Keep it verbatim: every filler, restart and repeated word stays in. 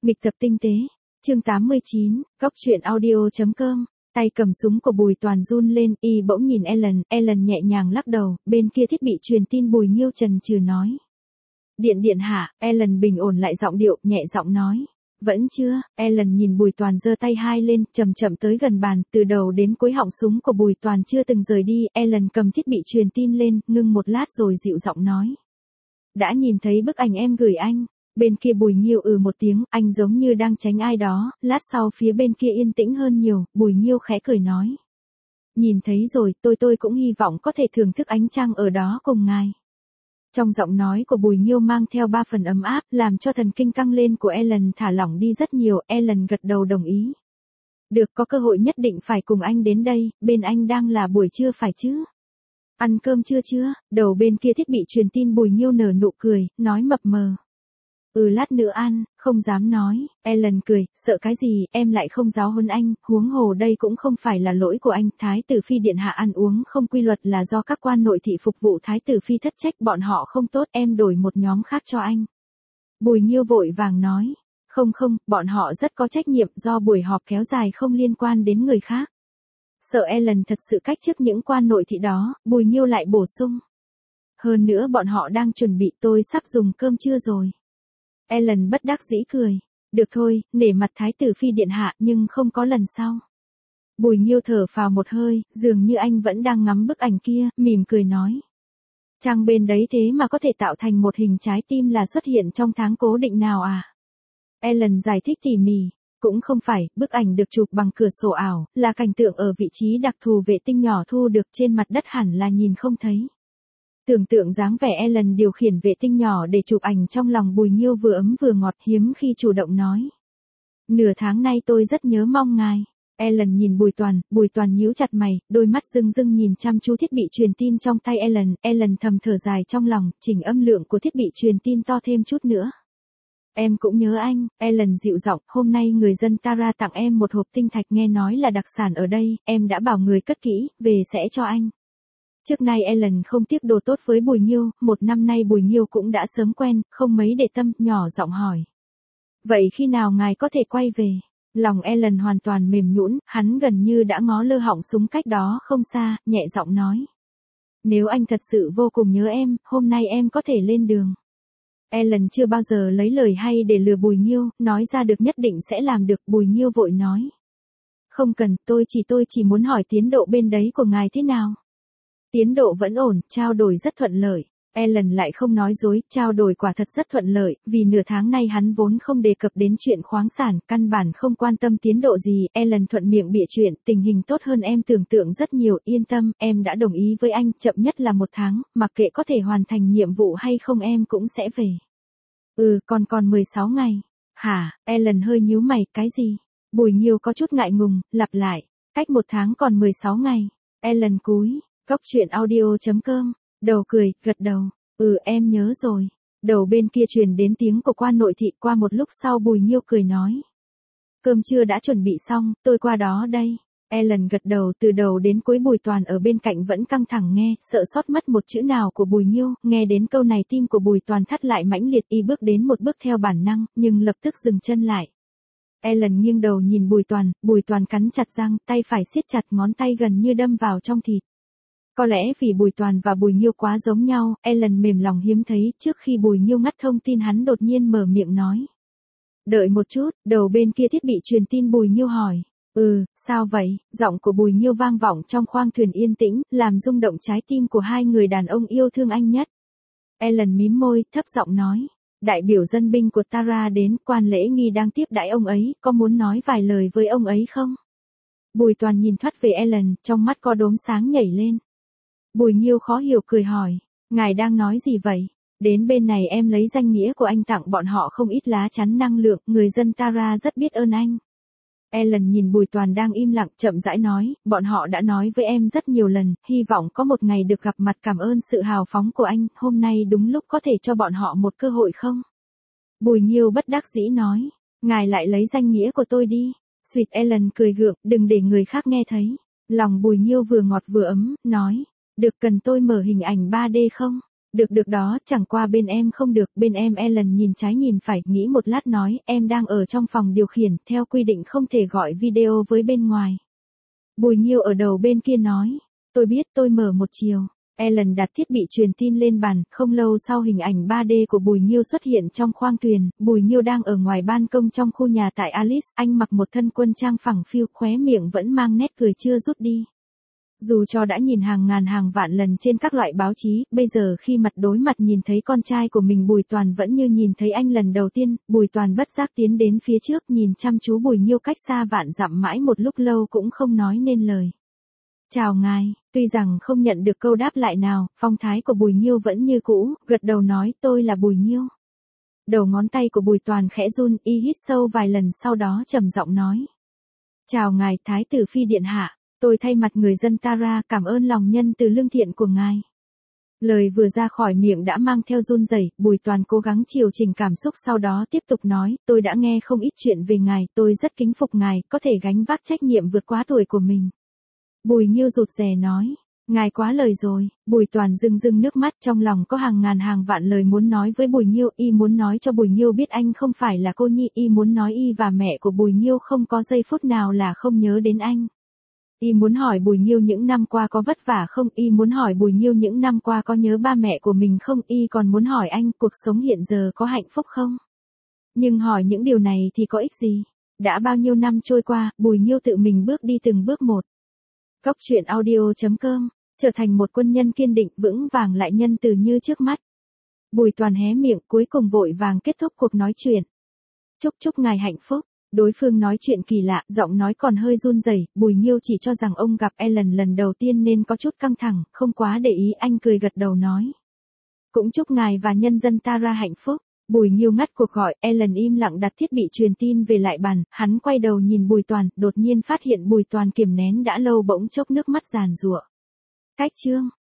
Nghịch tập tinh tế, chương tám mươi chín, góc truyện audio chấm com. Tay cầm súng của Bùi Toàn run lên, y bỗng nhìn Ellen, Ellen nhẹ nhàng lắc đầu, bên kia thiết bị truyền tin Bùi Nghiêu chần chừ nói. Điện điện hạ, Ellen bình ổn lại giọng điệu, nhẹ giọng nói. Vẫn chưa, Ellen nhìn Bùi Toàn giơ tay hai lên, chậm chậm tới gần bàn, từ đầu đến cuối họng súng của Bùi Toàn chưa từng rời đi, Ellen cầm thiết bị truyền tin lên, ngưng một lát rồi dịu giọng nói. Đã nhìn thấy bức ảnh em gửi anh. Bên kia Bùi Nghiêu ừ một tiếng, anh giống như đang tránh ai đó, lát sau phía bên kia yên tĩnh hơn nhiều, Bùi Nghiêu khẽ cười nói. Nhìn thấy rồi, tôi tôi cũng hy vọng có thể thưởng thức ánh trăng ở đó cùng ngài. Trong giọng nói của Bùi Nghiêu mang theo ba phần ấm áp, làm cho thần kinh căng lên của Ellen thả lỏng đi rất nhiều, Ellen gật đầu đồng ý. Được, có cơ hội nhất định phải cùng anh đến đây, bên anh đang là buổi trưa phải chứ? Ăn cơm chưa chưa? Đầu bên kia thiết bị truyền tin Bùi Nghiêu nở nụ cười, nói mập mờ. Ừ lát nữa ăn, không dám nói, Ellen cười, sợ cái gì, em lại không giáo huấn anh, huống hồ đây cũng không phải là lỗi của anh, Thái tử phi điện hạ ăn uống không quy luật là do các quan nội thị phục vụ Thái tử phi thất trách, bọn họ không tốt, em đổi một nhóm khác cho anh. Bùi Nghiêu vội vàng nói, không không, bọn họ rất có trách nhiệm do buổi họp kéo dài không liên quan đến người khác. Sợ Ellen thật sự cách chức những quan nội thị đó, Bùi Nghiêu lại bổ sung. Hơn nữa bọn họ đang chuẩn bị, tôi sắp dùng cơm trưa rồi. Ellen bất đắc dĩ cười. Được thôi, nể mặt Thái tử phi điện hạ nhưng không có lần sau. Bùi Nghiêu thở phào một hơi, dường như anh vẫn đang ngắm bức ảnh kia, mỉm cười nói. Trang bên đấy thế mà có thể tạo thành một hình trái tim là xuất hiện trong tháng cố định nào à? Ellen giải thích tỉ mỉ. Cũng không phải, bức ảnh được chụp bằng cửa sổ ảo, là cảnh tượng ở vị trí đặc thù vệ tinh nhỏ thu được trên mặt đất hẳn là nhìn không thấy. Tưởng tượng dáng vẻ Ellen điều khiển vệ tinh nhỏ để chụp ảnh trong lòng Bùi Nghiêu vừa ấm vừa ngọt, hiếm khi chủ động nói. Nửa tháng nay tôi rất nhớ mong ngài. Ellen nhìn Bùi Toàn, Bùi Toàn nhíu chặt mày, đôi mắt rưng rưng nhìn chăm chú thiết bị truyền tin trong tay Ellen, Ellen thầm thở dài trong lòng, chỉnh âm lượng của thiết bị truyền tin to thêm chút nữa. Em cũng nhớ anh, Ellen dịu giọng, hôm nay người dân Tara tặng em một hộp tinh thạch nghe nói là đặc sản ở đây, em đã bảo người cất kỹ, về sẽ cho anh. Trước nay Ellen không tiếc đồ tốt với Bùi Nghiêu, một năm nay Bùi Nghiêu cũng đã sớm quen, không mấy để tâm, nhỏ giọng hỏi. Vậy khi nào ngài có thể quay về? Lòng Ellen hoàn toàn mềm nhũn, hắn gần như đã ngó lơ họng súng cách đó không xa, nhẹ giọng nói. Nếu anh thật sự vô cùng nhớ em, hôm nay em có thể lên đường. Ellen chưa bao giờ lấy lời hay để lừa Bùi Nghiêu, nói ra được nhất định sẽ làm được, Bùi Nghiêu vội nói. Không cần, tôi chỉ tôi chỉ muốn hỏi tiến độ bên đấy của ngài thế nào. Tiến độ vẫn ổn, trao đổi rất thuận lợi. Ellen lại không nói dối, trao đổi quả thật rất thuận lợi, vì nửa tháng nay hắn vốn không đề cập đến chuyện khoáng sản, căn bản không quan tâm tiến độ gì. Ellen thuận miệng bịa chuyện, tình hình tốt hơn em tưởng tượng rất nhiều, yên tâm, em đã đồng ý với anh, chậm nhất là một tháng, mặc kệ có thể hoàn thành nhiệm vụ hay không em cũng sẽ về. Ừ, còn còn mười sáu ngày. Hả, Ellen hơi nhíu mày, cái gì? Bùi Nghiêu có chút ngại ngùng, lặp lại, cách một tháng còn mười sáu ngày. Ellen cúi. Góc truyện audio chấm com, đầu cười, gật đầu, ừ em nhớ rồi. Đầu bên kia truyền đến tiếng của quan nội thị, qua một lúc sau Bùi Nghiêu cười nói. Cơm trưa đã chuẩn bị xong, tôi qua đó đây. Ellen gật đầu, từ đầu đến cuối Bùi Toàn ở bên cạnh vẫn căng thẳng nghe, sợ sót mất một chữ nào của Bùi Nghiêu, nghe đến câu này tim của Bùi Toàn thắt lại mãnh liệt, y bước đến một bước theo bản năng, nhưng lập tức dừng chân lại. Ellen nghiêng đầu nhìn Bùi Toàn, Bùi Toàn cắn chặt răng, tay phải siết chặt, ngón tay gần như đâm vào trong thịt. Có lẽ vì Bùi Toàn và Bùi Nghiêu quá giống nhau, Ellen mềm lòng hiếm thấy, trước khi Bùi Nghiêu ngắt thông tin hắn đột nhiên mở miệng nói. Đợi một chút, đầu bên kia thiết bị truyền tin Bùi Nghiêu hỏi. Ừ, sao vậy? Giọng của Bùi Nghiêu vang vọng trong khoang thuyền yên tĩnh, làm rung động trái tim của hai người đàn ông yêu thương anh nhất. Ellen mím môi, thấp giọng nói. Đại biểu dân binh của Tara đến, quan lễ nghi đang tiếp đãi ông ấy, có muốn nói vài lời với ông ấy không? Bùi Toàn nhìn thoắt về Ellen, trong mắt có đốm sáng nhảy lên. Bùi Nghiêu khó hiểu cười hỏi, ngài đang nói gì vậy? Đến bên này em lấy danh nghĩa của anh tặng bọn họ không ít lá chắn năng lượng, người dân Tara rất biết ơn anh. Ellen nhìn Bùi Toàn đang im lặng, chậm rãi nói, bọn họ đã nói với em rất nhiều lần, hy vọng có một ngày được gặp mặt, cảm ơn sự hào phóng của anh, hôm nay đúng lúc có thể cho bọn họ một cơ hội không? Bùi Nghiêu bất đắc dĩ nói, ngài lại lấy danh nghĩa của tôi đi. Sweet Ellen cười gượng, đừng để người khác nghe thấy. Lòng Bùi Nghiêu vừa ngọt vừa ấm, nói. Được, cần tôi mở hình ảnh ba D không? Được được đó, chẳng qua bên em không được, bên em Ellen nhìn trái nhìn phải, nghĩ một lát nói, em đang ở trong phòng điều khiển, theo quy định không thể gọi video với bên ngoài. Bùi Nghiêu ở đầu bên kia nói, tôi biết tôi mở một chiều. Ellen đặt thiết bị truyền tin lên bàn, không lâu sau hình ảnh ba D của Bùi Nghiêu xuất hiện trong khoang thuyền, Bùi Nghiêu đang ở ngoài ban công trong khu nhà tại Alice, anh mặc một thân quân trang phẳng phiu, khóe miệng vẫn mang nét cười chưa rút đi. Dù cho đã nhìn hàng ngàn hàng vạn lần trên các loại báo chí, bây giờ khi mặt đối mặt nhìn thấy con trai của mình Bùi Toàn vẫn như nhìn thấy anh lần đầu tiên, Bùi Toàn bất giác tiến đến phía trước nhìn chăm chú Bùi Nghiêu cách xa vạn dặm mãi một lúc lâu cũng không nói nên lời. Chào ngài, tuy rằng không nhận được câu đáp lại nào, phong thái của Bùi Nghiêu vẫn như cũ, gật đầu nói tôi là Bùi Nghiêu. Đầu ngón tay của Bùi Toàn khẽ run, y hít sâu vài lần sau đó trầm giọng nói. Chào ngài, Thái tử Phi Điện Hạ. Tôi thay mặt người dân Tara cảm ơn lòng nhân từ lương thiện của ngài. Lời vừa ra khỏi miệng đã mang theo run rẩy, Bùi Toàn cố gắng điều chỉnh cảm xúc sau đó tiếp tục nói, tôi đã nghe không ít chuyện về ngài, tôi rất kính phục ngài, có thể gánh vác trách nhiệm vượt quá tuổi của mình. Bùi Nghiêu rụt rè nói, ngài quá lời rồi, Bùi Toàn rưng rưng nước mắt trong lòng có hàng ngàn hàng vạn lời muốn nói với Bùi Nghiêu, y muốn nói cho Bùi Nghiêu biết anh không phải là cô nhi, y muốn nói y và mẹ của Bùi Nghiêu không có giây phút nào là không nhớ đến anh. Y muốn hỏi Bùi Nghiêu những năm qua có vất vả không, y muốn hỏi Bùi Nghiêu những năm qua có nhớ ba mẹ của mình không, y còn muốn hỏi anh cuộc sống hiện giờ có hạnh phúc không. Nhưng hỏi những điều này thì có ích gì? Đã bao nhiêu năm trôi qua, Bùi Nghiêu tự mình bước đi từng bước một. Góc truyện audio chấm com, trở thành một quân nhân kiên định, vững vàng lại nhân từ như trước mắt. Bùi Toàn hé miệng cuối cùng vội vàng kết thúc cuộc nói chuyện. Chúc chúc ngài hạnh phúc. Đối phương nói chuyện kỳ lạ, giọng nói còn hơi run rẩy, Bùi Nghiêu chỉ cho rằng ông gặp Ellen lần đầu tiên nên có chút căng thẳng, không quá để ý, anh cười gật đầu nói. Cũng chúc ngài và nhân dân Tara hạnh phúc. Bùi Nghiêu ngắt cuộc gọi, Ellen im lặng đặt thiết bị truyền tin về lại bàn, hắn quay đầu nhìn Bùi Toàn, đột nhiên phát hiện Bùi Toàn kiềm nén đã lâu bỗng chốc nước mắt giàn giụa. Cách chương